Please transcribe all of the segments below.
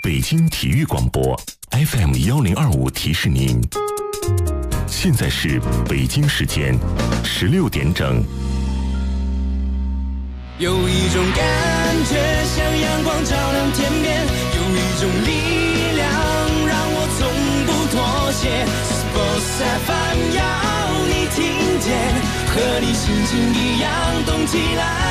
北京体育广播 FM1025提示您，现在是北京时间16点整。 有一种感觉像阳光照亮天边，有一种力量让我从不妥协。Sports FM 要你听见，和你心情一样动起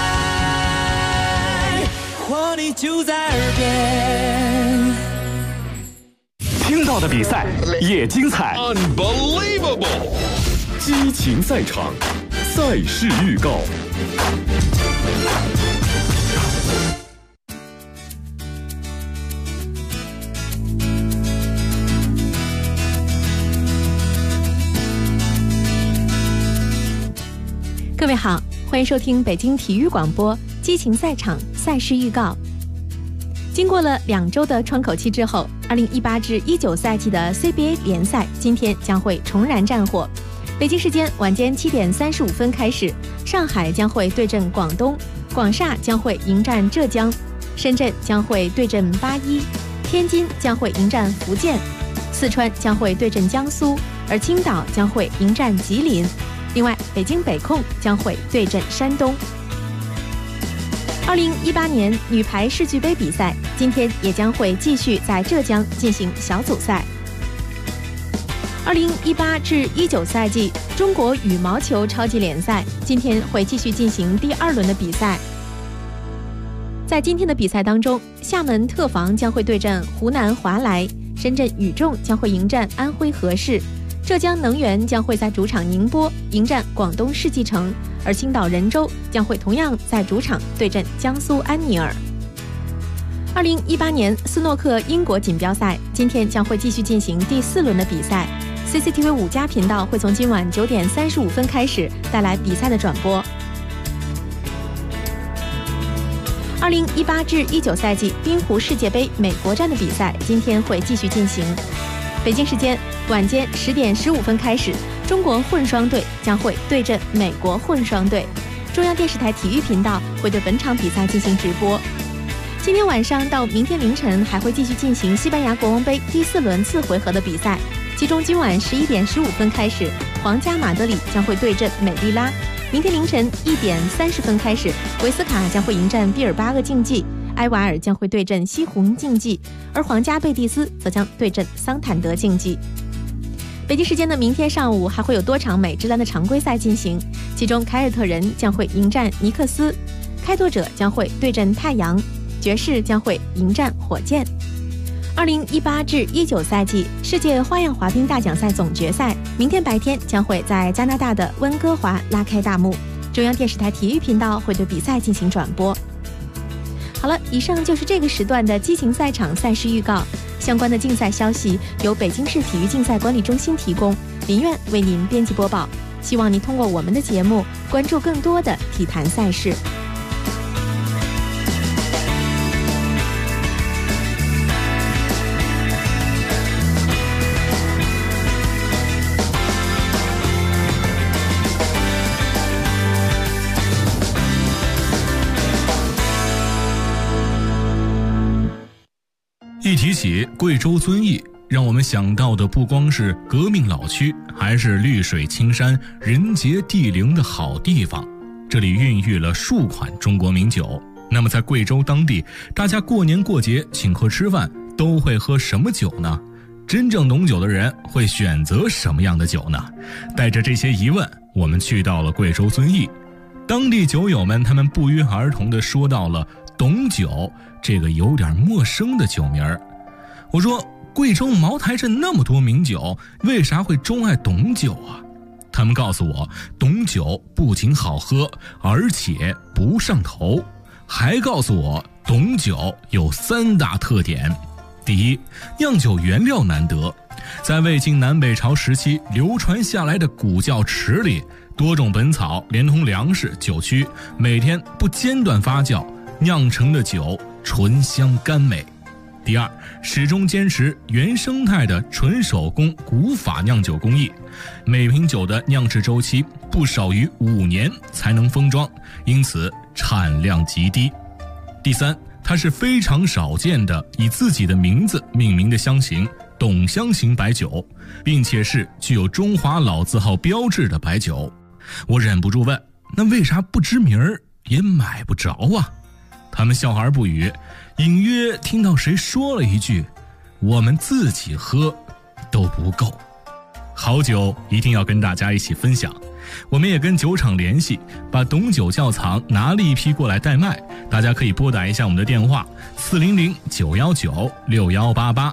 来，活力就在耳边。 听到的比赛也精彩 Unbelievable 激情赛场，赛事预告。 各位好，欢迎收听北京体育广播激情赛场赛事预告。经过了2周的窗口期之后，2018至19赛季的 CBA 联赛今天将会重燃战火。北京时间晚间7点35分开始，上海将会对阵广东，广厦将会迎战浙江，深圳将会对阵81，天津将会迎战福建，四川将会对阵江苏，而青岛将会迎战吉林。另外，北京北控将会对阵山东。2018年女排世俱杯比赛今天也将会继续在浙江进行小组赛。2018至19赛季中国羽毛球超级联赛今天会继续进行第2轮的比赛。在今天的比赛当中，厦门特防将会对阵湖南华莱，深圳宇重将会迎战安徽和氏，浙江能源将会在主场宁波迎战广东世纪城，而青岛人州将会同样在主场对阵江苏安尼尔。2018年斯诺克英国锦标赛今天将会继续进行第4轮的比赛， CCTV 5家频道会从今晚9点35分开始带来比赛的转播。2018至19赛季冰壶世界杯美国站的比赛今天会继续进行。北京时间晚间10点15分开始，中国混双队将会对阵美国混双队。中央电视台体育频道会对本场比赛进行直播。今天晚上到明天凌晨还会继续进行西班牙国王杯第4轮次回合的比赛，其中今晚11点15分开始，皇家马德里将会对阵美利拉。明天凌晨1点30分开始，维斯卡将会迎战毕尔巴鄂竞技，埃瓦尔将会对阵西湖竞技，而皇家贝蒂斯则将对阵桑坦德竞技。北京时间的明天上午还会有多场美职篮的常规赛进行，其中凯尔特人将会迎战尼克斯，开拓者将会对阵太阳，爵士将会迎战火箭。2018至19赛季世界花样滑冰大奖赛总决赛明天白天将会在加拿大的温哥华拉开大幕，中央电视台体育频道会对比赛进行转播。好了，以上就是这个时段的激情赛场赛事预告。相关的竞赛消息由北京市体育竞赛管理中心提供，林苑为您编辑播报。希望您通过我们的节目关注更多的体坛赛事。 一提起贵州遵义，让我们想到的不光是革命老区，还是绿水青山、人杰地灵的好地方。这里孕育了数款中国名酒。那么在贵州当地，大家过年过节请客吃饭都会喝什么酒呢？真正懂酒的人会选择什么样的酒呢？带着这些疑问，我们去到了贵州遵义。当地酒友们他们不约而同地说到了董酒这个有点陌生的酒名儿。我说，贵州茅台镇那么多名酒，为啥会钟爱董酒啊？他们告诉我，董酒不仅好喝，而且不上头，还告诉我董酒有3大特点。第一，酿酒原料难得，在魏晋南北朝时期流传下来的古窖池里，多种本草连同粮食、酒曲，每天不间断发酵，酿成的酒醇香甘美。第二，始终坚持原生态的纯手工古法酿酒工艺，每瓶酒的酿制周期不少于5年才能封装，因此产量极低。第三， 它是非常少见的以自己的名字命名的香型董香型白酒，并且是具有中华老字号标志的白酒。我忍不住问，那为啥不知名儿也买不着啊？他们笑而不语，隐约听到谁说了一句，我们自己喝都不够。好酒一定要跟大家一起分享，我们也跟酒厂联系，把董酒窖藏拿了一批过来代卖，大家可以拨打一下我们的电话400-919-6188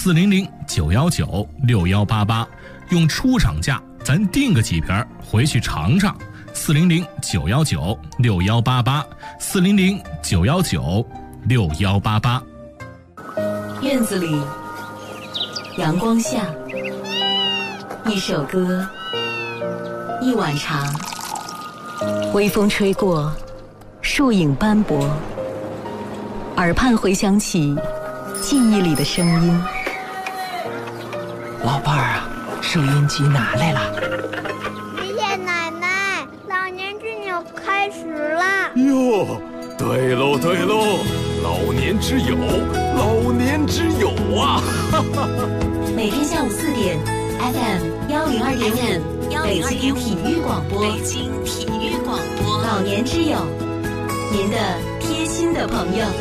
400-919-6188，用出厂价咱订个几瓶回去尝尝。400-919-6188 400-919-6188。 院子里，阳光下，一首歌，一碗茶，微风吹过，树影斑驳，耳畔回响起记忆里的声音。 老伴儿啊，收音机拿来了。 爷爷奶奶，老年之友开始啦！ 哟，对喽对喽，老年之友，老年之友啊！ 每天下午4点 ，FM 102.5，北京体育广播，北京体育广播，老年之友，您的贴心的朋友。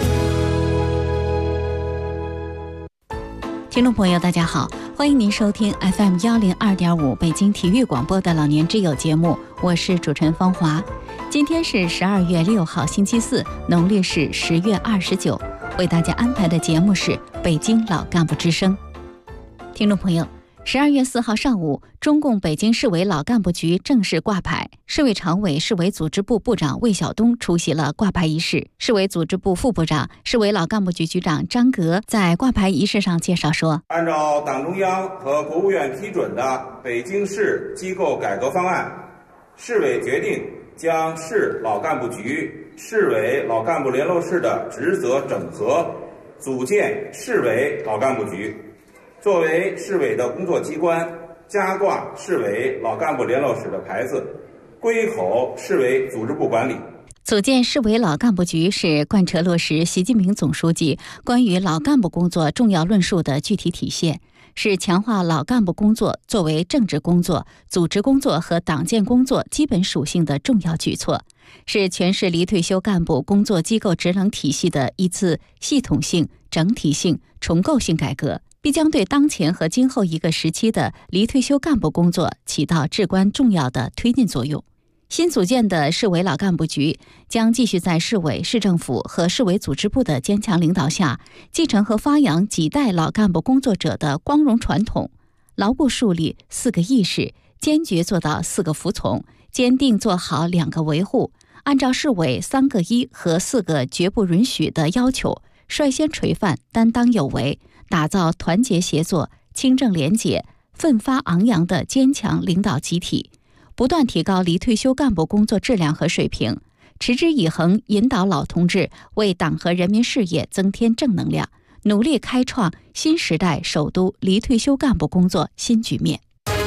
听众朋友大家好，欢迎您收听 FM 102.5北京体育广播的老年之友节目，我是主持人方华。今天是12月6号星期四，农历是10月29，为大家安排的节目是北京老干部之声。听众朋友，12月4号上午，中共北京市委老干部局正式挂牌，市委常委、市委组织部部长魏晓东出席了挂牌仪式。市委组织部副部长、市委老干部局局长张格在挂牌仪式上介绍说， 按照党中央和国务院批准的北京市机构改革方案，市委决定将市老干部局、市委老干部联络室的职责整合，组建市委老干部局，作为市委的工作机关，加挂市委老干部联络室的牌子，归口市委组织部管理。 组建市委老干部局是贯彻落实习近平总书记关于老干部工作重要论述的具体体现，是强化老干部工作作为政治工作、组织工作和党建工作基本属性的重要举措，是全市离退休干部工作机构职能体系的一次系统性、整体性、重构性改革，必将对当前和今后一个时期的离退休干部工作起到至关重要的推进作用。新组建的市委老干部局将继续在市委、市政府和市委组织部的坚强领导下，继承和发扬几代老干部工作者的光荣传统，牢固树立4个意识，坚决做到4个服从，坚定做好2个维护，按照市委3个一和4个绝不允许的要求，率先垂范，担当有为，打造团结协作、清正廉洁、奋发昂扬的坚强领导集体，不断提高离退休干部工作质量和水平，持之以恒引导老同志为党和人民事业增添正能量，努力开创新时代首都离退休干部工作新局面。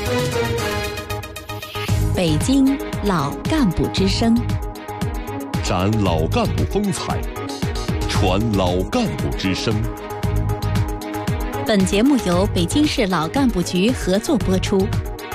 北京老干部之声， 展老干部风采，传老干部之声。 本节目由北京市老干部局合作播出。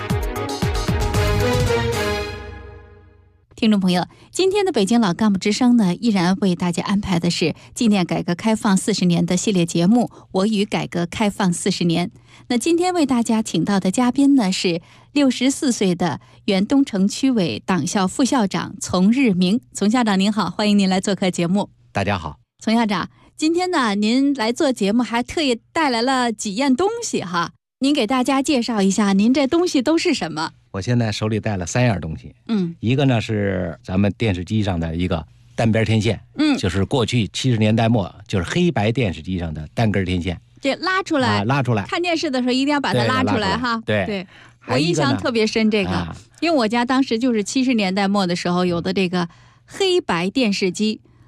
听众朋友，今天的北京老干部之声呢，依然为大家安排的是纪念改革开放40年的系列节目《我与改革开放40年》。那今天为大家请到的嘉宾呢，是64岁的原东城区委党校副校长丛日明。丛校长您好，欢迎您来做客节目。 大家好。 丛校长，今天呢，您来做节目还特意带来了几样东西哈，您给大家介绍一下，您这东西都是什么？ 我现在手里带了3样东西，一个呢是咱们电视机上的一个单边天线，就是过去70年代末就是黑白电视机上的单根天线， 这拉出来，看电视的时候一定要把它拉出来哈。对，我印象特别深这个，因为我家当时就是70年代末的时候有的这个黑白电视机，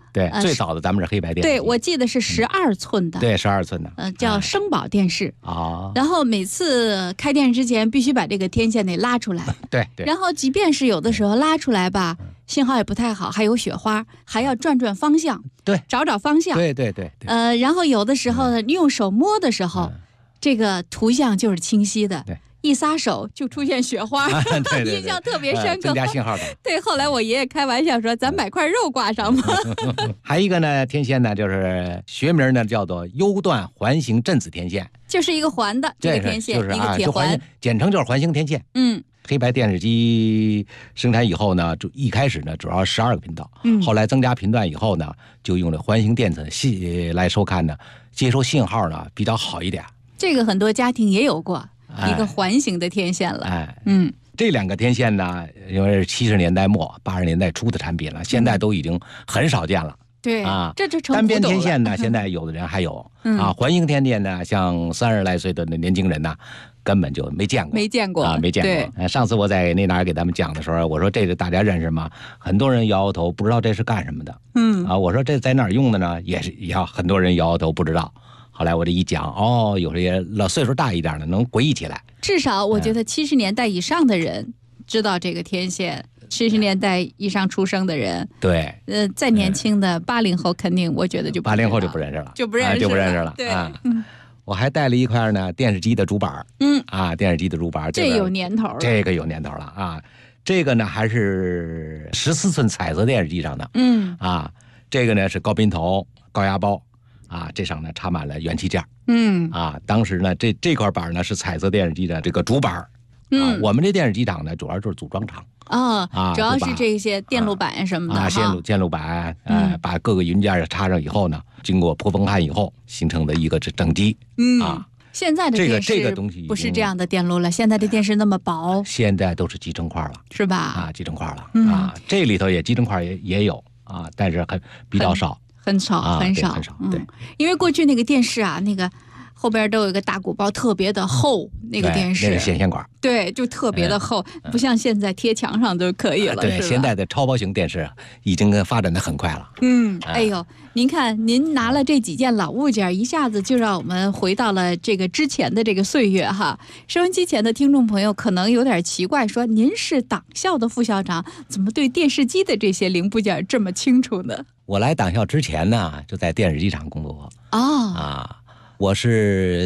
对，最早的咱们是黑白电视机。 对，我记得是12寸的。 对，12寸的。 叫声宝电视。 啊。 然后每次开电视之前必须把这个天线得拉出来。 对对。 然后即便是有的时候拉出来吧，信号也不太好，还有雪花，还要转方向。 对。 找方向。 对对对。 然后有的时候呢，用手摸的时候，这个图像就是清晰的。 对。 一撒手就出现雪花， 对对对， 印象特别深刻。 增加信号的。 对，后来我爷爷开玩笑说：“咱买块肉挂上吧。” 还有一个呢，天线呢，就是学名呢叫做优段环形振子天线， 就是一个环的这个天线， 就是一个铁环， 简称就是环形天线。黑白电视机生产以后呢，就一开始呢主要12个频道，后来增加频段以后呢，就用这环形电子来收看呢，接收信号呢比较好一点。 这个很多家庭也有过。一个环形的天线了， 这2个天线呢，因为是70年代末80年代初的产品了，现在都已经很少见了。 对啊，这就成单边天线呢，现在有的人还有啊，环形天线呢，像30来岁的年轻人呢，根本就没见过，没见过。上次我在那哪给他们讲的时候，我说这个大家认识吗？很多人摇摇头，不知道这是干什么的。我说这在哪儿用的呢？也要很多人摇摇头，不知道。后来我这一讲，有些老岁数大一点的能回忆起来。 至少我觉得70年代以上的人知道这个天线，70年代以上出生的人， 对， 再年轻的80后肯定，我觉得就 80后就不认识了， 就不认识了。 对，我还带了一块呢电视机的主板，电视机的主板， 这有年头了， 这个有年头了啊。这个呢还是14寸彩色电视机上的，这个呢是高频头、高压包。这上呢插满了元器件。当时呢这块板呢是彩色电视机的这个主板。我们这电视机厂呢主要就是组装厂。 主要是这些电路板什么的电路板，把各个元件插上以后呢，经过破风焊以后形成的一个整机。 现在的电视这个东西不是这样的电路了，现在的电视那么薄， 现在都是集成块了， 是吧？ 集成块了。这里头也集成块也有但是比较少。 很少。 对， 因为过去那个电视啊，那个后边都有一个大鼓包，特别的厚，那个电视那个显线管， 对，就特别的厚，不像现在贴墙上就可以了。 对，现在的超薄型电视已经发展的很快了。 哎呦，您看，您拿了这几件老物件，一下子就让我们回到了这个之前的这个岁月哈。收音机前的听众朋友可能有点奇怪，说您是党校的副校长，怎么对电视机的这些零部件这么清楚呢？ 我来党校之前呢，就在电视机厂工作过。我是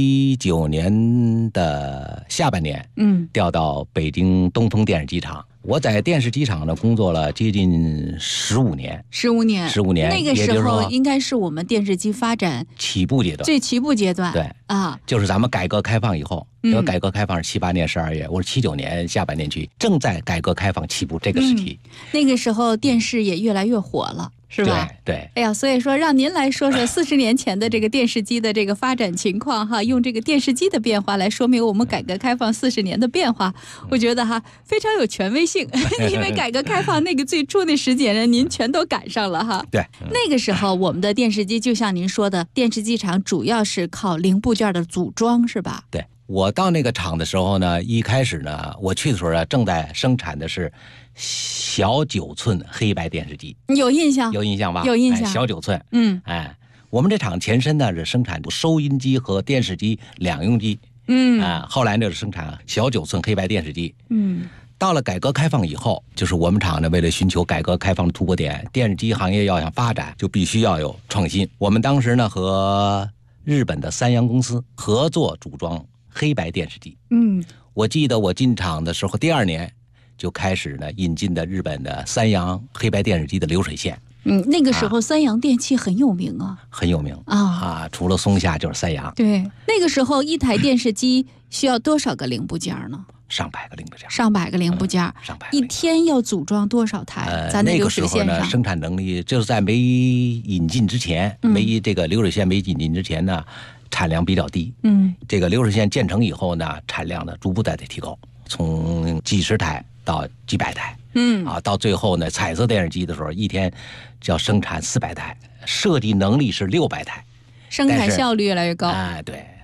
79年的下半年，调到北京东风电视机厂。我在电视机厂呢工作了接近15年。15年， 那个时候应该是我们电视机发展起步阶段， 最起步阶段。 对就是咱们改革开放以后，因为改革开放是78年12月，我是79年下半年去，正在改革开放起步这个时期。 那个时候电视也越来越火了。是吧？ 对。 哎呀，所以说让您来说说40年前的这个电视机的这个发展情况哈，用这个电视机的变化来说明我们改革开放40年的变化，我觉得哈非常有权威性，因为改革开放那个最初的时间呢，您全都赶上了哈。 对。 那个时候我们的电视机就像您说的，电视机厂主要是靠零部件的组装，是吧？ 对。我到那个厂的时候呢，一开始呢，我去的时候呢，正在生产的是小9寸黑白电视机， 有印象吧？ 有印象。 小9寸，我们这厂前身呢是生产收音机和电视机两用机，后来呢是生产小9寸黑白电视机，到了改革开放以后，就是我们厂呢为了寻求改革开放的突破点，电视机行业要想发展，就必须要有创新。我们当时呢和日本的三洋公司合作组装黑白电视机。我记得我进厂的时候第2年就开始呢引进的日本的三洋黑白电视机的流水线。 那个时候三洋电器很有名啊， 很有名除了松下就是三洋。 对，那个时候一台电视机需要多少个零部件呢？ 上百个零部件， 一天要组装多少台？在那流水线上， 那个时候呢，生产能力就是在没引进之前，这个流水线没引进之前呢，产量比较低。这个流水线建成以后呢，产量呢逐步在提高，从几十台到几百台。到最后呢，彩色电视机的时候，一天就要生产400台，设计能力是600台， 生产效率越来越高。 对。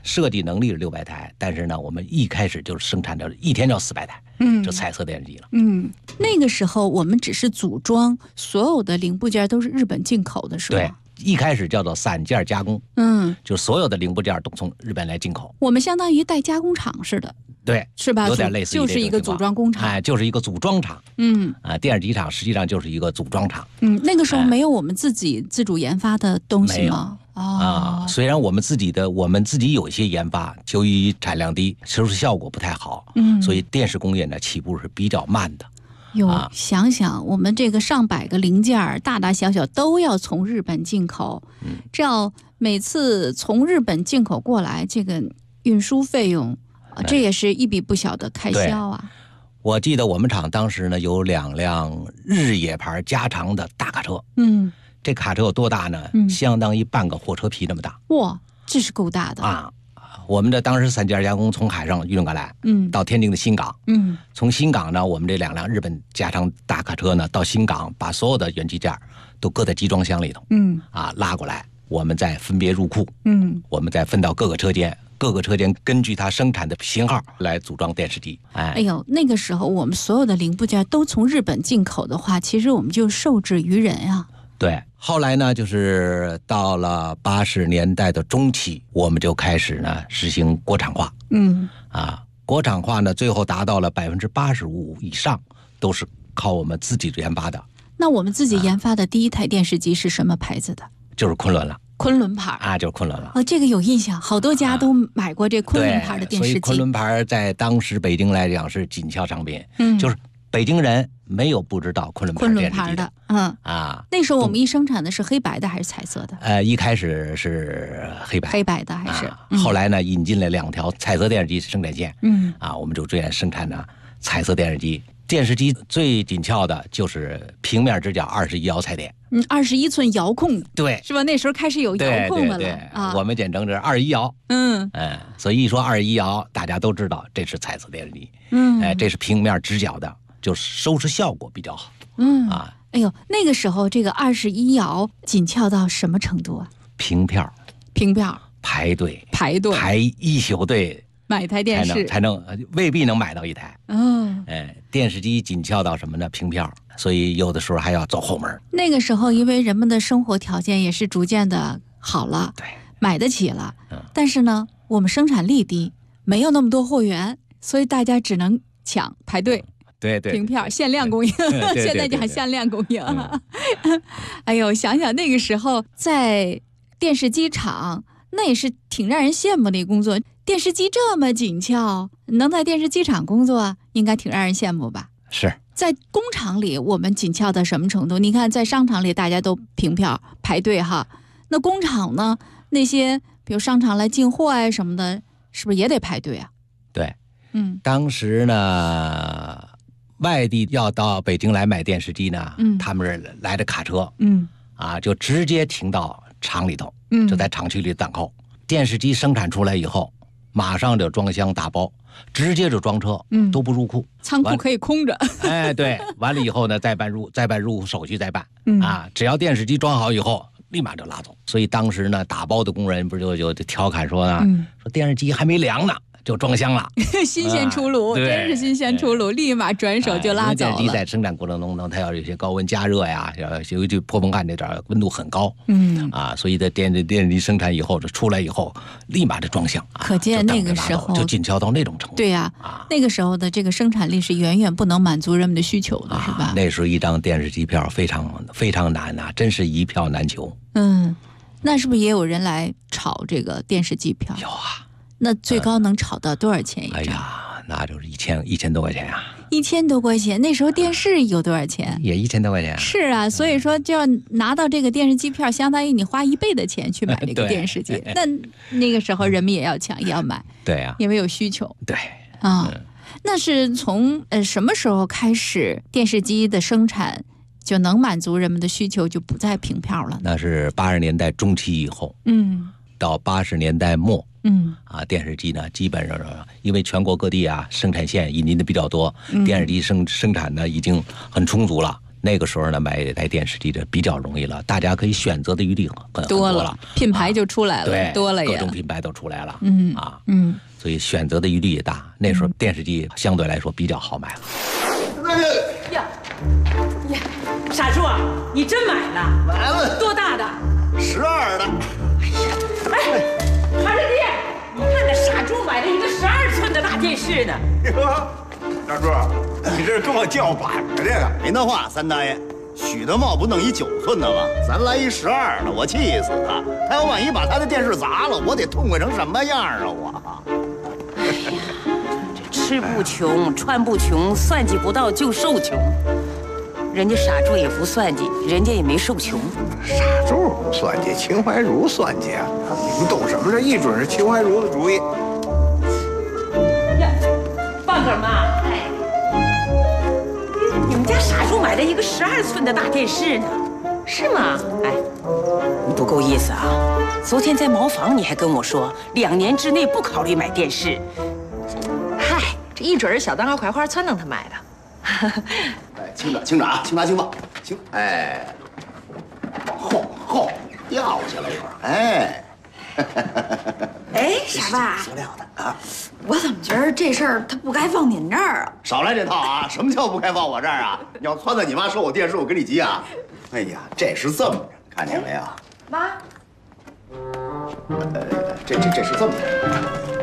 设计能力是600台，但是呢，我们一开始就是生产的一天就400台，这彩色电视机了。 那个时候我们只是组装，所有的零部件都是日本进口的，是吧？ 对，一开始叫做3件加工，就所有的零部件都从日本来进口。 我们相当于带加工厂似的。 对， 是吧？ 有点类似于就是一个组装工厂， 就是一个组装厂。电视机厂实际上就是一个组装厂。 那个时候没有我们自己自主研发的东西吗？ 虽然我们自己有一些研发，由于产量低，收视效果不太好，所以电视工业呢起步是比较慢的。 想想我们这个上百个零件，大大小小都要从日本进口，这要每次从日本进口过来，这个运输费用。这也是一笔不小的开销啊！ 我记得我们厂当时呢有2辆日野牌加长的大卡车，这卡车有多大呢？相当于半个货车皮那么大。 哇，这是够大的啊！我们的当时3件加工从海上运过来，到天津的新港，从新港呢，我们这2辆日本加长大卡车呢，到新港把所有的元器件都搁在集装箱里头，拉过来，我们再分别入库，我们再分到各个车间。各个车间根据它生产的型号来组装电视机。 哎呦，那个时候我们所有的零部件都从日本进口的话，其实我们就受制于人啊。 对，后来呢，就是到了80年代的中期，我们就开始呢实行国产化。国产化呢，最后达到了85%以上，都是靠我们自己研发的。 那我们自己研发的第一台电视机是什么牌子的？ 就是昆仑了。 昆仑牌就是昆仑了。 这个有印象，好多家都买过这昆仑牌的电视机。 所以昆仑牌在当时北京来讲是紧俏商品，就是北京人没有不知道昆仑牌电视机的。 那时候我们一生产的是黑白的还是彩色的？ 一开始是黑白的还是？ 后来呢，引进了2条彩色电视机生产线。我们就逐渐生产呢彩色电视机。电视机最紧俏的就是平面直角21摇彩电 ，21寸遥控， 对， 是吧？那时候开始有遥控的了。 我们简称是21摇。所以一说21摇，大家都知道这是彩色电视机。这是平面直角的，就是收视效果比较好。 哎呦，那个时候这个21摇紧俏到什么程度啊？ 凭票排队排一宿队。 买一台电视才能未必能买到一台。电视机紧俏到什么呢？凭票，所以有的时候还要走后门。 那个时候，因为人们的生活条件也是逐渐的好了， 对， 买得起了。但是呢，我们生产力低，没有那么多货源，所以大家只能抢排队。 对， 凭票限量供应，现在讲限量供应。哎呦，想想那个时候在电视机厂，那也是挺让人羡慕的一个工作。电视机这么紧俏，能在电视机厂工作，应该挺让人羡慕吧？ 是。 在工厂里，我们紧俏到什么程度？你看，在商场里大家都凭票排队哈，那工厂呢？那些比如商场来进货啊什么的，是不是也得排队啊？ 对，当时呢，外地要到北京来买电视机呢，他们是来的卡车，就直接停到厂里头，就在厂区里等候。电视机生产出来以后，马上就装箱打包，直接就装车，都不入库， 仓库可以空着。 对，完了以后呢，再办入库手续再办。只要电视机装好以后，立马就拉走。所以当时呢，打包的工人不就调侃说呢，说电视机还没凉呢，就装箱了， 新鲜出炉，真是新鲜出炉，立马转手就拉走了。 电视机在生产过程中呢，它要有些高温加热呀，尤其破风干这点温度很高，所以在电视机生产以后，这出来以后，立马就装箱。 可见那个时候就紧俏到那种程度。 对呀，那个时候的这个生产力是远远不能满足人们的需求的，是吧？ 那时候一张电视机票非常难呐，真是一票难求。 那是不是也有人来炒这个电视机票？ 有啊。 那最高能炒到多少钱一张？ 哎呀，那就是1000多块钱啊 ！1000多块钱，那时候电视有多少钱？ 也1000多块钱。 是啊，所以说就要拿到这个电视机票，相当于你花1倍的钱去买这个电视机。那个时候人们也要抢，也要买。 对呀， 因为有需求。 对那是从什么时候开始电视机的生产就能满足人们的需求，就不再凭票了？ 那是80年代中期以后。到80年代末。电视机呢，基本上因为全国各地生产线引进的比较多，电视机生产呢已经很充足了。 那个时候呢，买台电视机这比较容易了，大家可以选择的余地很多了， 品牌就出来了， 对， 多了也各种品牌都出来了， 所以选择的余地也大。那时候电视机相对来说比较好买了。 呀，傻柱，你真买了？ 买了。 多大的 ？12的。 哎，韩师弟，你看那傻柱买了一个12寸的大电视呢。 哟，傻柱，你这是跟我叫板啊？这个没那话，三大爷，许德茂不弄一9寸的吗？咱来一12的，我气死他！他要万一把他的电视砸了，我得痛快成什么样啊我！ 哎呀，这吃不穷，穿不穷，算计不到就受穷。人家傻柱也不算计，人家也没受穷。 傻柱不算计，秦怀茹算计啊！你懂什么？这一准是秦怀茹的主意。 呀，棒哥妈，哎，你们家傻柱买了一个12寸的大电视呢，是吗？哎，你不够意思啊！昨天在茅房你还跟我说，2年之内不考虑买电视。 嗨，这一准是小蛋糕槐花撺掇他买的。 哎，轻着，轻着啊，轻拿轻放，轻，哎，往后掉下来一会儿，哎。 哎，傻爸， 塑料的啊！ 我怎么觉得这事儿他不该放您这儿啊？ 少来这套啊！什么叫不该放我这儿啊？你要撺掇你妈收我电视，我跟你急啊！哎呀，这是这么着，看见没有？ 妈， 这是这么着。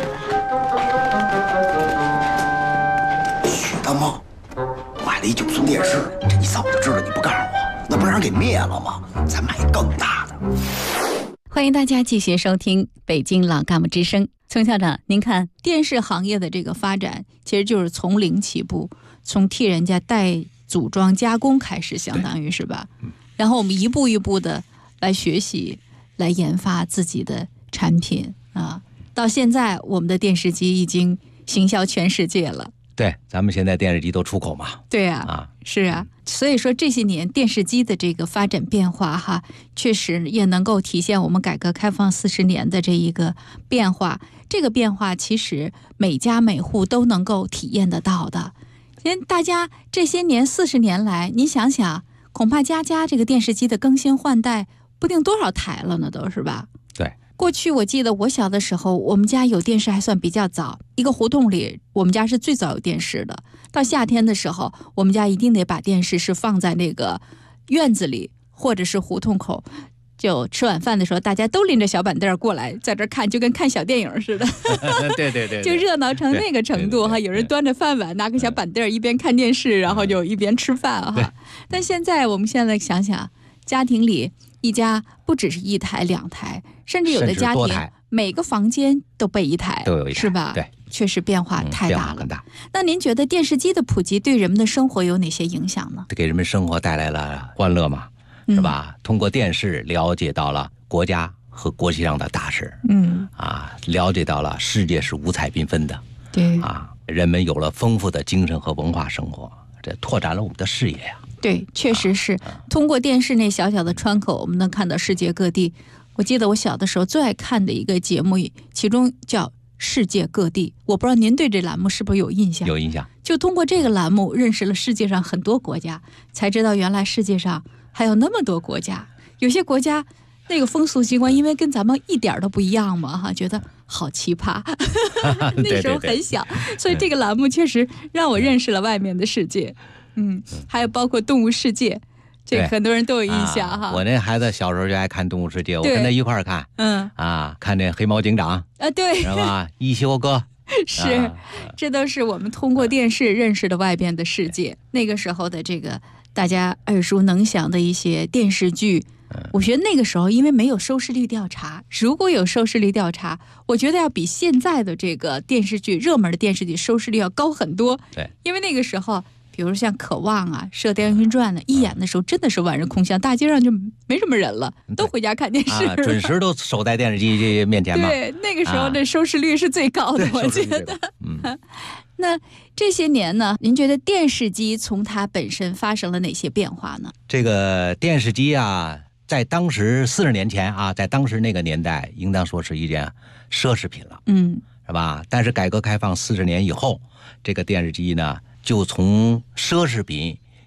许大茂买了一9寸电视，这你早就知道，你不告诉我，那不让人给灭了吗？咱买更大的。 欢迎大家继续收听北京老干部之声。丛校长，您看电视行业的这个发展，其实就是从零起步，从替人家代组装加工开始，相当于是吧？然后我们一步一步的来学习，来研发自己的产品啊。到现在，我们的电视机已经行销全世界了。 对，咱们现在电视机都出口嘛。 对啊，是啊。所以说这些年电视机的这个发展变化哈，确实也能够体现我们改革开放40年的这一个变化。这个变化其实每家每户都能够体验得到的。大家这些年40年来，你想想，恐怕家家这个电视机的更新换代不定多少台了呢，都是吧？ 对。 过去我记得我小的时候，我们家有电视还算比较早，一个胡同里我们家是最早有电视的。到夏天的时候，我们家一定得把电视是放在那个院子里或者是胡同口，就吃晚饭的时候大家都拎着小板凳过来在这看，就跟看小电影似的。 对， 就热闹成那个程度哈。有人端着饭碗拿个小板凳，一边看电视然后就一边吃饭哈。但我们现在想想，家庭里一家不只是1台2台，甚至有的家庭每个房间都备1台， 都有1台， 是吧？ 对， 确实变化太大了。 大。 那您觉得电视机的普及对人们的生活有哪些影响呢？ 给人们生活带来了欢乐嘛，是吧？通过电视了解到了国家和国际上的大事，了解到了世界是五彩缤纷的， 对人们有了丰富的精神和文化生活，这拓展了我们的视野呀。 对，确实是通过电视那小小的窗口，我们能看到世界各地。我记得我小的时候最爱看的一个节目，其中叫世界各地，我不知道您对这栏目是不是有印象？ 有印象。 就通过这个栏目认识了世界上很多国家，才知道原来世界上还有那么多国家。有些国家那个风俗习惯因为跟咱们一点都不一样嘛哈，觉得好奇葩。那时候很小，所以这个栏目确实让我认识了外面的世界。还有包括动物世界，这很多人都有印象哈。 我那孩子小时候就爱看动物世界，我跟他一块儿看。看那黑猫警长啊，对， 是吧？一休哥是，这都是我们通过电视认识的外边的世界。那个时候的这个大家耳熟能详的一些电视剧，我觉得那个时候因为没有收视率调查，如果有收视率调查，我觉得要比现在的这个电视剧热门的电视剧收视率要高很多。 对， 因为那个时候比如像渴望啊、射雕英雄传呢，一演的时候真的是万人空巷，大街上就没什么人了，都回家看电视了， 准时都守在电视机面前嘛。 对，那个时候的收视率是最高的，我觉得。那这些年呢，您觉得电视机从它本身发生了哪些变化呢？ 这个电视机啊，在当时40年前啊，在当时那个年代，应当说是一件奢侈品了，是吧？但是改革开放40年以后，这个电视机呢，就从奢侈品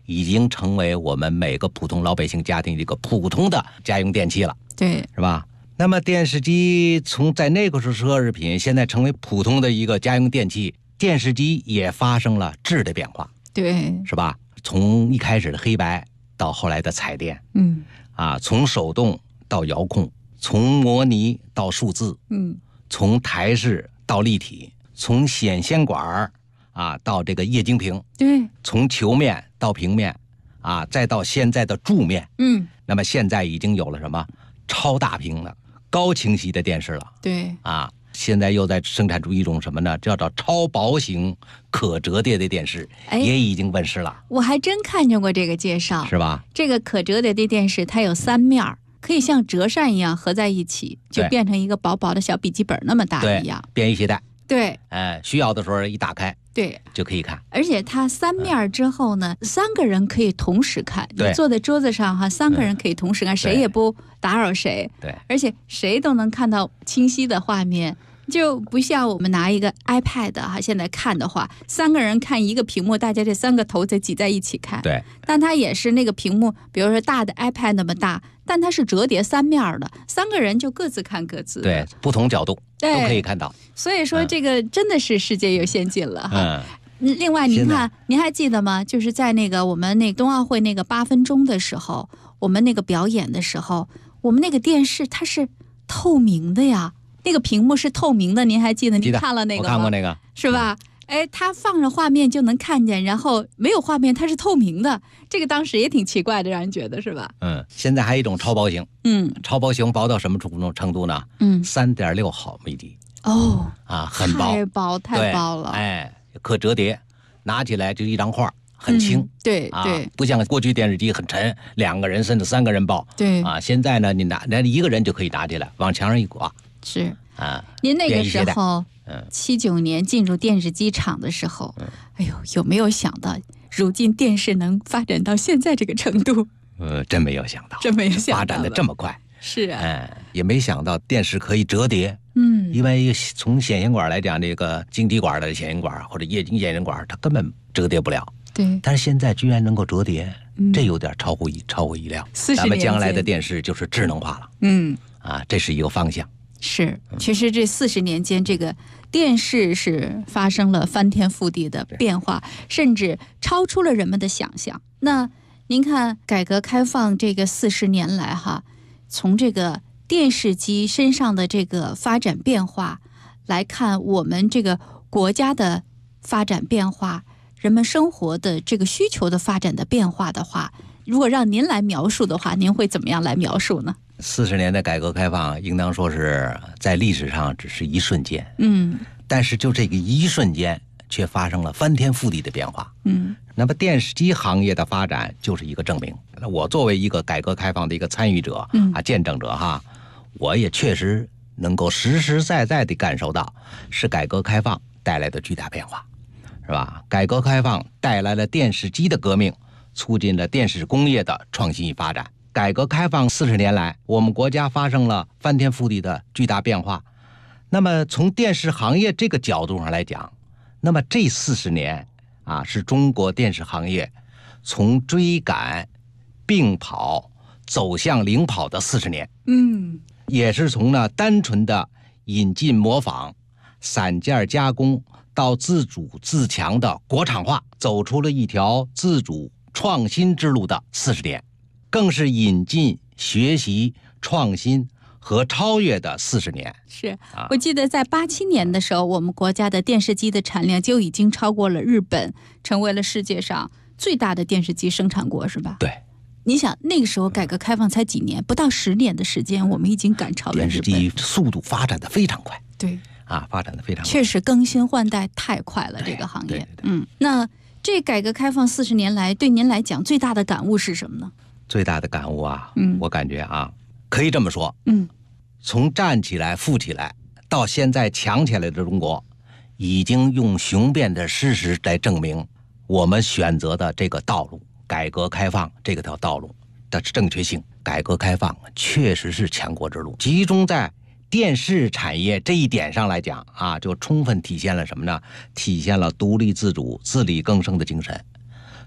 已经成为我们每个普通老百姓家庭的一个普通的家用电器了， 对， 是吧？那么电视机从在那个时候是奢侈品，现在成为普通的一个家用电器，电视机也发生了质的变化， 对， 是吧？从一开始的黑白到后来的彩电，从手动到遥控，从模拟到数字，从台式到立体，从显线管到这个液晶屏， 对， 从球面到平面，再到现在的柱面，那么现在已经有了什么超大屏的高清晰的电视了， 对， 现在又在生产出一种什么呢？叫做超薄型可折叠的电视，也已经问世了。 我还真看见过这个介绍， 是吧？ 这个可折叠的电视它有3面，可以像折扇一样合在一起，就变成一个薄薄的小笔记本那么大一样， 便于携带。 对， 需要的时候一打开， 对， 就可以看。 而且它3面之后呢，3个人可以同时看。你坐在桌子上3个人可以同时看，谁也不打扰谁。 对， 而且谁都能看到清晰的画面。就不像我们拿一个 iPad 现在看的话，3个人看一个屏幕，大家这3个头再挤在一起看。 对， 但它也是那个屏幕，比如说大的 iPad 那么大，但它是折叠3面的，3个人就各自看各自的。 对，不同角度都可以看到。 所以说这个真的是世界又先进了另外您看，您还记得吗？就是在那个我们那冬奥会那个8分钟的时候，我们那个表演的时候，我们那个电视它是透明的呀。那个屏幕是透明的，您还记得？您看了那个吗？ 我看过那个， 是吧？它放着画面就能看见，然后没有画面它是透明的，这个当时也挺奇怪的，让人觉得是吧？ 现在还有一种超薄型，超薄型薄到什么程度呢？3.6毫米的很薄， 太薄了， 可折叠，拿起来就一张画。很轻， 对， 不像过去电视机很沉，2个人甚至3个人抱， 对现在呢，你拿一个人就可以拿起来，往墙上一挂， 是您那个时候，79年进入电视机厂的时候，哎呦，有没有想到，如今电视能发展到现在这个程度？ 真没有想到，发展的这么快， 是也没想到电视可以折叠，因为从显线管来讲，这个晶体管的显线管或者液晶显线管，它根本折叠不了。 对， 但是现在居然能够折叠，这有点超乎意料。咱们将来的电视就是智能化了，这是一个方向。 是，其实这40年间，这个电视是发生了翻天覆地的变化，甚至超出了人们的想象。那您看，改革开放这个40年来从这个电视机身上的这个发展变化来看，我们这个国家的发展变化。人们生活的这个需求的发展的变化的话，如果让您来描述的话，您会怎么样来描述呢 ？40年的改革开放，应当说是在历史上只是一瞬间，但是就这个一瞬间，却发生了翻天覆地的变化，那么电视机行业的发展就是一个证明。我作为一个改革开放的一个参与者，见证者我也确实能够实实在在地感受到，是改革开放带来的巨大变化。是吧？改革开放带来了电视机的革命，促进了电视工业的创新与发展。改革开放40年来，我们国家发生了翻天覆地的巨大变化。那么从电视行业这个角度上来讲，那么这40年是中国电视行业从追赶、并跑走向领跑的40年。也是从单纯的引进模仿、散件加工。到自主自强的国产化，走出了一条自主创新之路的40年，更是引进、学习、创新和超越的40年。 是，我记得在87年的时候，我们国家的电视机的产量就已经超过了日本，成为了世界上最大的电视机生产国，是吧？ 对。 你想那个时候改革开放才几年，不到10年的时间，我们已经赶超了日本。 电视机速度发展的非常快。 对。 发展的非常快， 确实更新换代太快了，这个行业。那这改革开放40年来，对您来讲最大的感悟是什么呢？ 最大的感悟我感觉可以这么说，从站起来、富起来到现在强起来的中国，已经用雄辩的事实来证明我们选择的这个道路，改革开放这条道路的正确性。改革开放确实是强国之路，集中在电视产业这一点上来讲就充分体现了什么呢？体现了独立自主、自力更生的精神。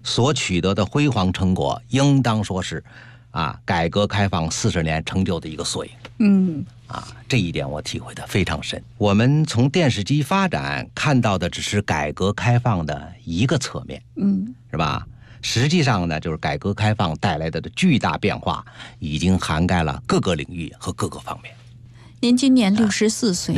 所取得的辉煌成果，应当说是改革开放40年成就的一个缩影。这一点我体会得非常深。我们从电视机发展看到的只是改革开放的一个侧面，是吧？实际上呢，就是改革开放带来的巨大变化，已经涵盖了各个领域和各个方面。 您今年64岁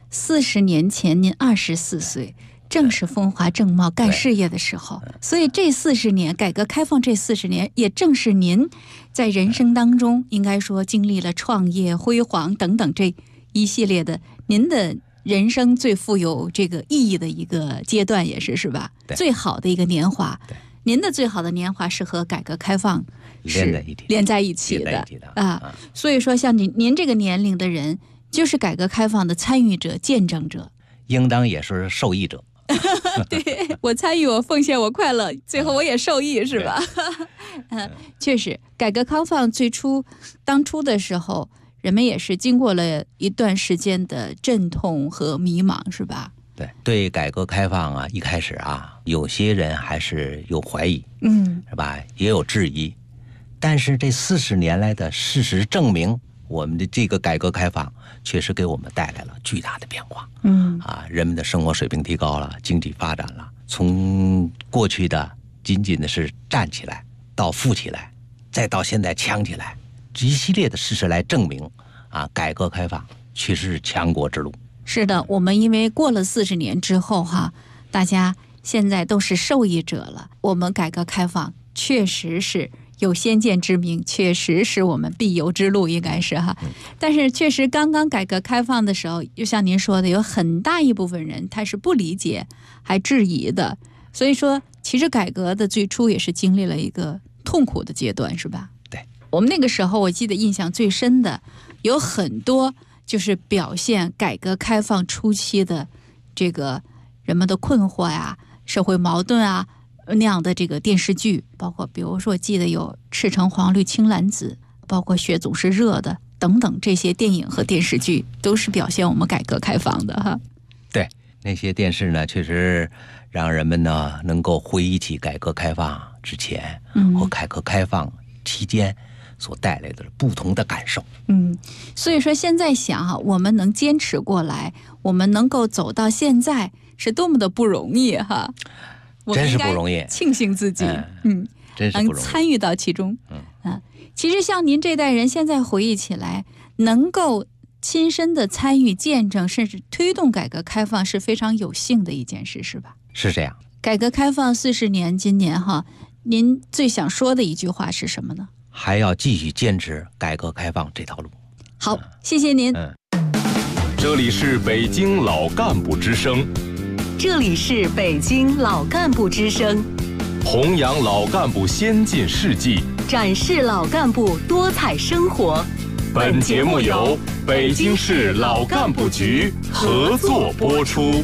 ，40年前您24岁，正是风华正茂干事业的时候。所以这40年，改革开放这40年，也正是您在人生当中应该说经历了创业、辉煌等等这一系列的您的人生最富有这个意义的一个阶段，也是吧？最好的一个年华。您的最好的年华是和改革开放连在一起的所以说像您这个年龄的人，就是改革开放的参与者、见证者， 应当也是受益者。 对，我参与，我奉献，我快乐，最后我也受益，是吧？确实，改革开放当初的时候，人们也是经过了一段时间的阵痛和迷茫，是吧？ 对改革开放一开始有些人还是有怀疑，是吧？也有质疑，但是这40年来的事实证明，我们的这个改革开放确实给我们带来了巨大的变化。人们的生活水平提高了，经济发展了，从过去的仅仅的是站起来，到富起来，再到现在强起来，一系列的事实来证明改革开放确实是强国之路。 是的，我们因为过了40年之后大家现在都是受益者了。我们改革开放确实是有先见之明，确实是我们必由之路，应该是但是确实刚刚改革开放的时候，就像您说的，有很大一部分人他是不理解还质疑的。所以说其实改革的最初也是经历了一个痛苦的阶段，是吧？ 对， 我们那个时候我记得印象最深的有很多就是表现改革开放初期的这个人们的困惑社会矛盾那样的这个电视剧，包括比如说我记得有赤橙黄绿青蓝紫，包括血总是热的等等，这些电影和电视剧都是表现我们改革开放的对，那些电视呢，确实让人们呢能够回忆起改革开放之前和改革开放期间所带来的不同的感受。 所以说现在想我们能坚持过来，我们能够走到现在，是多么的不容易真是不容易， 庆幸自己真是不容易能参与到其中。其实像您这代人现在回忆起来，能够亲身的参与、见证，甚至推动改革开放，是非常有幸的一件事，是吧？ 是这样。 改革开放40年，今年您最想说的一句话是什么呢？ 还要继续坚持改革开放这条路。 好，谢谢您。 这里是北京老干部之声。 这里是北京老干部之声， 弘扬老干部先进事迹， 展示老干部多彩生活。 本节目由北京市老干部局合作播出。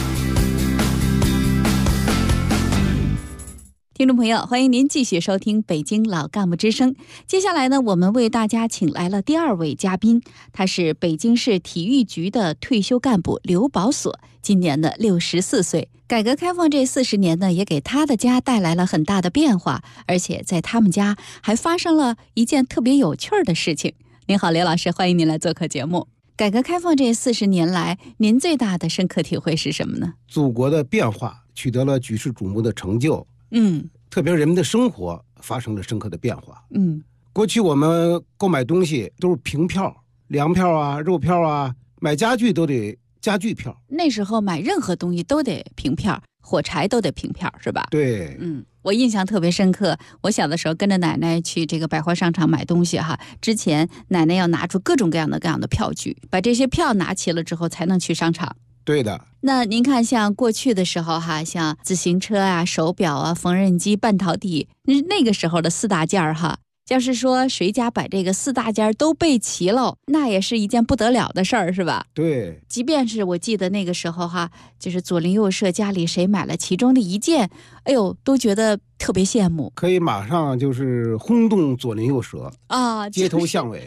听众朋友，欢迎您继续收听北京老干部之声。接下来呢，我们为大家请来了第2位嘉宾，他是北京市体育局的退休干部刘宝所，今年的64岁。改革开放这40年呢，也给他的家带来了很大的变化，而且在他们家还发生了一件特别有趣的事情。您好，刘老师，欢迎您来做客节目。改革开放这40年来，您最大的深刻体会是什么呢？ 祖国的变化取得了举世瞩目的成就，特别人们的生活发生了深刻的变化。过去我们购买东西都是凭票，粮票肉票买家具都得家具票。 那时候买任何东西都得凭票，火柴都得凭票，是吧？ 对， 我印象特别深刻。我小的时候跟着奶奶去这个百货商场买东西之前奶奶要拿出各种各样的票据，把这些票拿齐了之后才能去商场。 对的。 那您看，像过去的时候像自行车手表缝纫机、半导体，那个时候的4大件要是说谁家把这个4大件都备齐了，那也是一件不得了的事儿，是吧？ 对。 即便是我记得那个时候就是左邻右舍家里谁买了其中的一件，哎呦，都觉得特别羡慕， 可以马上就是轰动左邻右舍街头巷尾。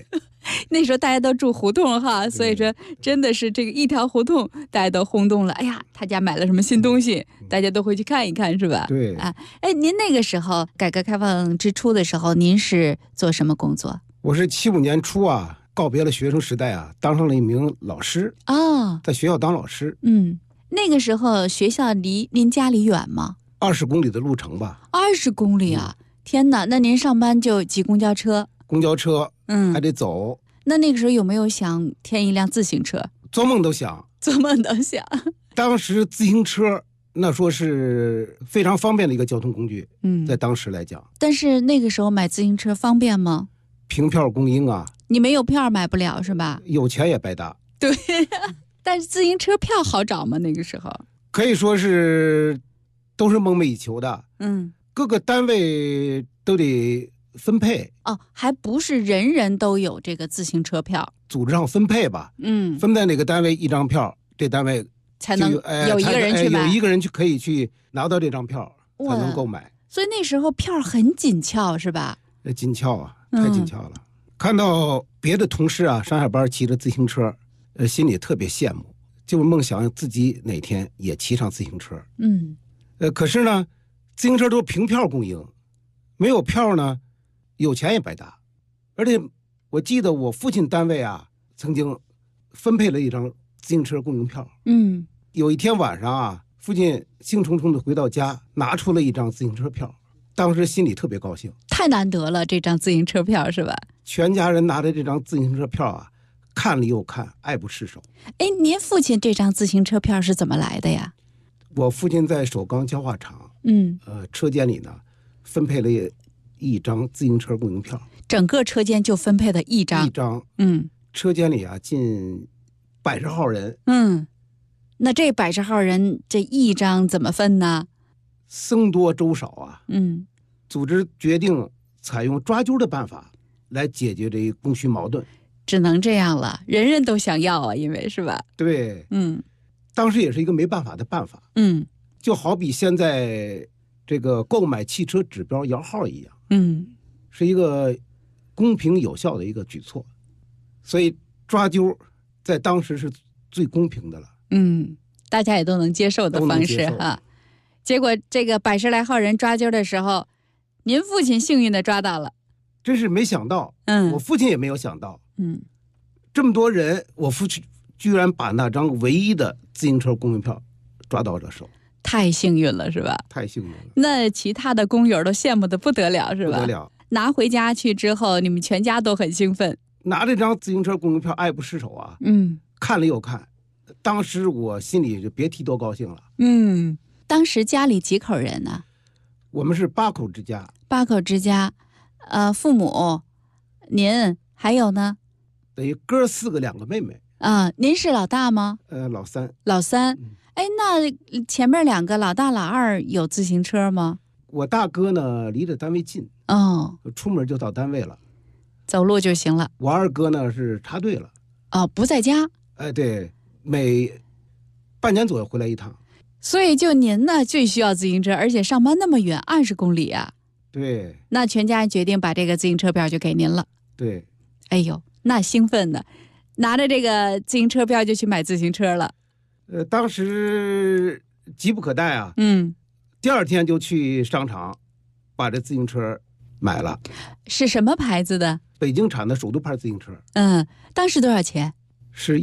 那时候大家都住胡同哈，所以说真的是这个一条胡同大家都轰动了。哎呀，他家买了什么新东西，大家都会去看一看，是吧？ 对啊，哎，您那个时候改革开放之初的时候，您是做什么工作？ 我是75年初啊，告别了学生时代啊，当上了一名老师哦， 在学校当老师。 那个时候学校离您家里远吗 ？20公里的路程吧。 20公里啊！天哪，那您上班就挤公交车？ 公交车，还得走。 那个时候有没有想添一辆自行车？ 做梦都想。当时自行车那说是非常方便的一个交通工具，在当时来讲。 但是那个时候买自行车方便吗？ 凭票供应啊。 你没有票买不了是吧？ 有钱也白搭。 对，但是自行车票好找吗？那个时候可以说是都是梦寐以求的。各个单位都得分配哦，还不是人人都有这个自行车票， 组织上分配吧。分在哪个单位一张票，这单位才能有一个人去买， 有一个人可以去拿到这张票才能购买。 所以那时候票很紧俏是吧？ 紧俏啊，太紧俏了。看到别的同事啊上下班骑着自行车，心里特别羡慕，就梦想自己哪天也骑上自行车。可是呢，自行车都是凭票供应，没有票呢，有钱也白搭。而且我记得我父亲单位啊，曾经分配了一张自行车供应票。有一天晚上啊，父亲兴冲冲的回到家，拿出了一张自行车票，当时心里特别高兴， 太难得了，这张自行车票是吧？ 全家人拿着这张自行车票啊，看了又看，爱不释手。 哎，您父亲这张自行车票是怎么来的呀？ 我父亲在首钢焦化厂，车间里呢，分配了一张自行车供应票， 整个车间就分配了一张。 车间里啊，近100号人。 那这100号人，这一张怎么分呢？ 僧多粥少啊。组织决定采用抓阄的办法来解决这供需矛盾。 只能这样了，人人都想要啊，因为是吧？ 对。当时也是一个没办法的办法。就好比现在这个购买汽车指标摇号一样。是一个公平有效的一个举措，所以抓阄在当时是最公平的了。 大家也都能接受的方式哈。结果这个100来号人抓阄的时候，您父亲幸运的抓到了。 真是没想到。我父亲也没有想到。这么多人，我父亲居然把那张唯一的自行车供应票抓到了手， 太幸运了是吧？ 太幸运了。 那其他的工友都羡慕的不得了是吧？ 不得了。 拿回家去之后，你们全家都很兴奋， 拿这张自行车供应票爱不释手啊。看了又看，当时我心里就别提多高兴了。 当时家里几口人呢？ 我们是8口之家。 8口之家，父母，您还有呢？ 等于哥4个2个妹妹。 您是老大吗？ 老三。 老三。哎，那前面2个老大老二有自行车吗？ 我大哥呢离着单位近，出门就到单位了， 走路就行了。 我二哥呢是插队了， 不在家。 对，每半年左右回来一趟。 所以就您呢最需要自行车，而且上班那么远20公里啊。 对。 那全家人决定把这个自行车票就给您了。 对。 哎呦，那兴奋呢，拿着这个自行车票就去买自行车了。 当时急不可待啊。第2天就去商场把这自行车买了。 是什么牌子的？ 北京产的首都牌自行车。 当时多少钱？ 是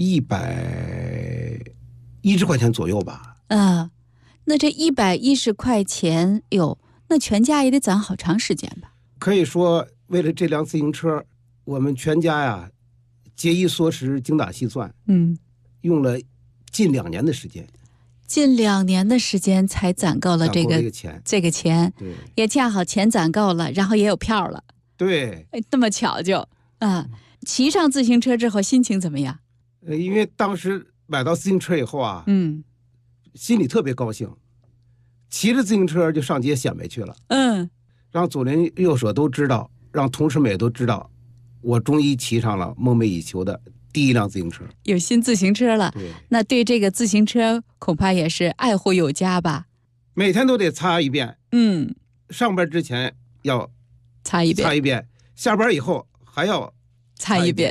110块钱左右吧。 那这110块钱，那全家也得攒好长时间吧？ 可以说为了这辆自行车，我们全家呀节衣缩食，精打细算。用了近2年的时间。 近2年的时间才攒够了这个钱。 对。 也恰好钱攒够了，然后也有票了。 对。 这么巧就骑上自行车之后心情怎么样？ 因为当时买到自行车以后啊，心里特别高兴，骑着自行车就上街显摆去了。让左邻右舍都知道，让同事们也都知道，我终于骑上了梦寐以求的第一辆自行车， 有新自行车了。 对。 那对这个自行车恐怕也是爱护有加吧？ 每天都得擦一遍。上班之前要擦一遍， 下班以后还要擦一遍。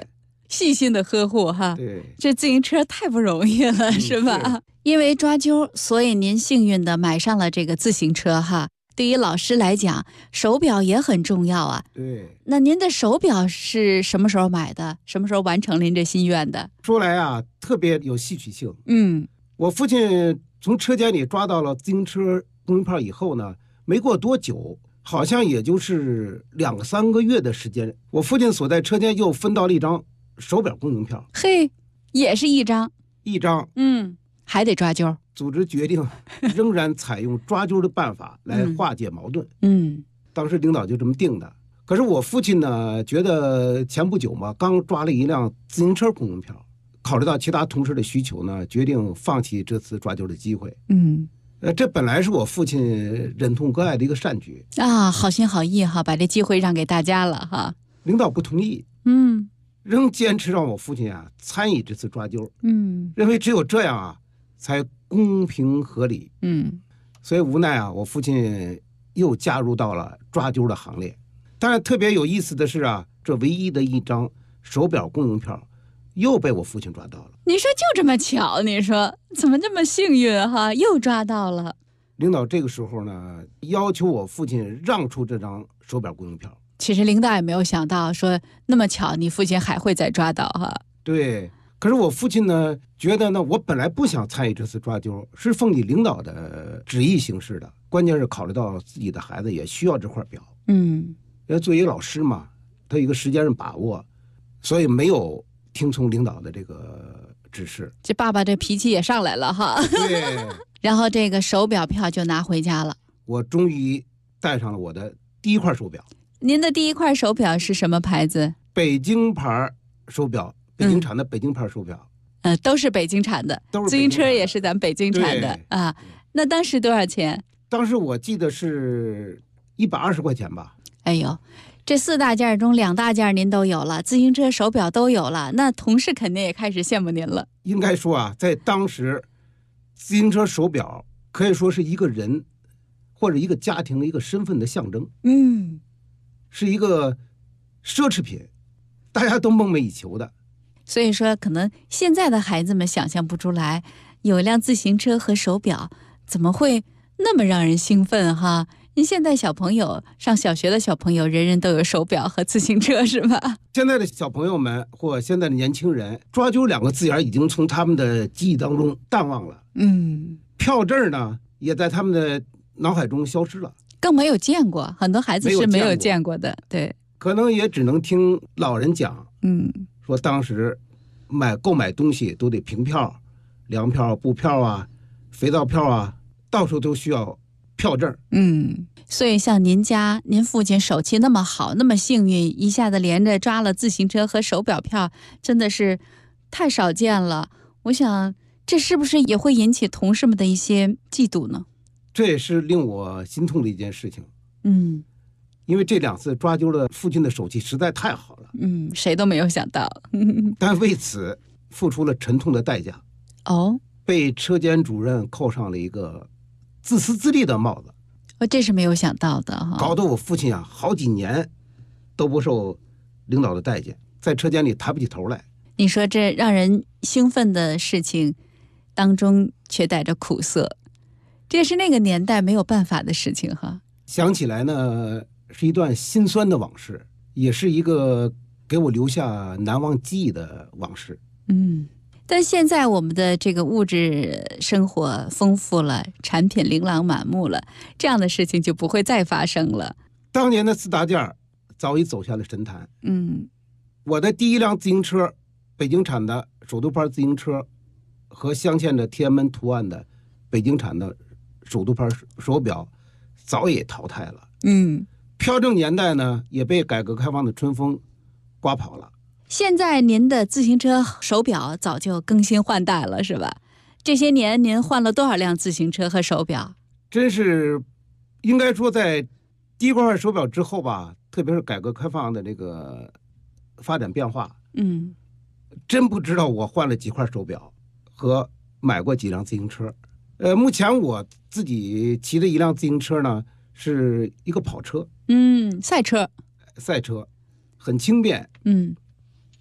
细心的呵护哈。 对， 这自行车太不容易了，是吧？因为抓阄，所以您幸运的买上了这个自行车哈。对于老师来讲，手表也很重要啊。 对， 那您的手表是什么时候买的？什么时候完成您这心愿的？ 说来啊，特别有戏剧性。 我父亲从车间里抓到了自行车公用票以后呢，没过多久，好像也就是2-3个月的时间，我父亲所在车间又分到了一张手表公用票。 嘿，也是一张，还得抓阄。 组织决定仍然采用抓阄的办法来化解矛盾。当时领导就这么定的。可是我父亲呢，觉得前不久嘛，刚抓了一辆自行车公用票，考虑到其他同事的需求呢，决定放弃这次抓阄的机会。这本来是我父亲忍痛割爱的一个善举啊，好心好意哈，把这机会让给大家了哈。 领导不同意，仍坚持让我父亲啊参与这次抓阄，认为只有这样啊才公平合理。所以无奈啊，我父亲又加入到了抓阄的行列。当然特别有意思的是啊，这唯一的一张手表公用票又被我父亲抓到了。 你说就这么巧，你说怎么这么幸运哈，又抓到了。 领导这个时候呢，要求我父亲让出这张手表公用票。 其实领导也没有想到说那么巧你父亲还会再抓到哈。 对，可是我父亲呢觉得呢，我本来不想参与这次抓阄，是奉你领导的旨意行事的，关键是考虑到自己的孩子也需要这块表。因为作为一个老师嘛，他有一个时间上把握，所以没有听从领导的这个指示。 这爸爸这脾气也上来了哈。 对。 然后这个手表票就拿回家了。 我终于戴上了我的第一块手表。 您的第一块手表是什么牌子？ 北京牌手表，北京产的北京牌手表。 都是北京产的，自行车也是咱北京产的啊。那当时多少钱？ 当时我记得是120块钱吧。 哎呦，这4大件中2大件您都有了，自行车、手表都有了，那同事肯定也开始羡慕您了。 应该说啊，在当时，自行车、手表可以说是一个人或者一个家庭的一个身份的象征。是一个奢侈品，大家都梦寐以求的。 所以说，可能现在的孩子们想象不出来，有一辆自行车和手表怎么会那么让人兴奋哈？您现在小朋友上小学的小朋友，人人都有手表和自行车是吧？ 现在的小朋友们或现在的年轻人，抓阄2个字眼已经从他们的记忆当中淡忘了。票证呢，也在他们的脑海中消失了， 更没有见过，很多孩子是没有见过的。对， 可能也只能听老人讲。说当时购买东西都得凭票，粮票、布票啊、肥皂票啊，到处都需要票证。 所以像您家，您父亲手气那么好，那么幸运，一下子连着抓了自行车和手表票，真的是太少见了。我想，这是不是也会引起同事们的一些嫉妒呢？ 这也是令我心痛的一件事情。因为这2次抓阄的父亲的手气实在太好了。 谁都没有想到。 但为此付出了沉痛的代价。被车间主任扣上了一个自私自利的帽子。 这是没有想到的哈。 搞得我父亲啊，好几年都不受领导的待见，在车间里抬不起头来。 你说这让人兴奋的事情当中却带着苦涩，这也是那个年代没有办法的事情哈。 想起来呢，是一段心酸的往事，也是一个给我留下难忘记忆的往事。 但现在我们的这个物质生活丰富了，产品琳琅满目了，这样的事情就不会再发生了。 当年的4大件早已走下了神坛。我的第一辆自行车，北京产的首都牌自行车，和镶嵌着天安门图案的北京产的首都牌手表，早已淘汰了。票证年代呢，也被改革开放的春风刮跑了。 现在您的自行车、手表早就更新换代了，是吧？这些年您换了多少辆自行车和手表？ 真是，应该说在第一块手表之后吧，特别是改革开放的这个发展变化，真不知道我换了几块手表和买过几辆自行车。目前我自己骑的一辆自行车呢，是一个跑车， 赛车， 很轻便，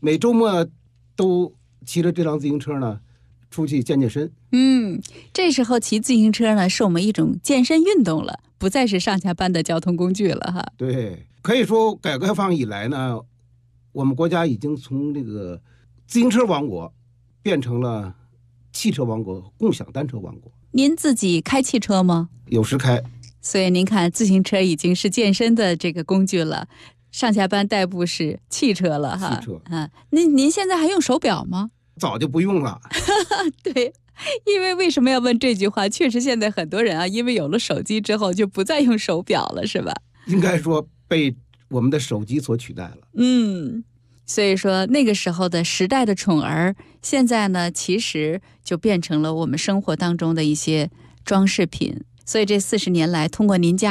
每周末都骑着这辆自行车呢，出去健身。 这时候骑自行车呢，是我们一种健身运动了，不再是上下班的交通工具了哈。 对，可以说改革开放以来呢，我们国家已经从这个自行车王国变成了汽车王国、共享单车王国。 您自己开汽车吗？ 有时开。 所以您看，自行车已经是健身的这个工具了，上下班代步是汽车了哈。 汽车啊，您现在还用手表吗？ 早就不用了。 对，因为为什么要问这句话？确实现在很多人啊，因为有了手机之后就不再用手表了，是吧？ 应该说被我们的手机所取代了。 所以说那个时候的时代的宠儿，现在呢其实就变成了我们生活当中的一些装饰品。所以这40年来，通过您家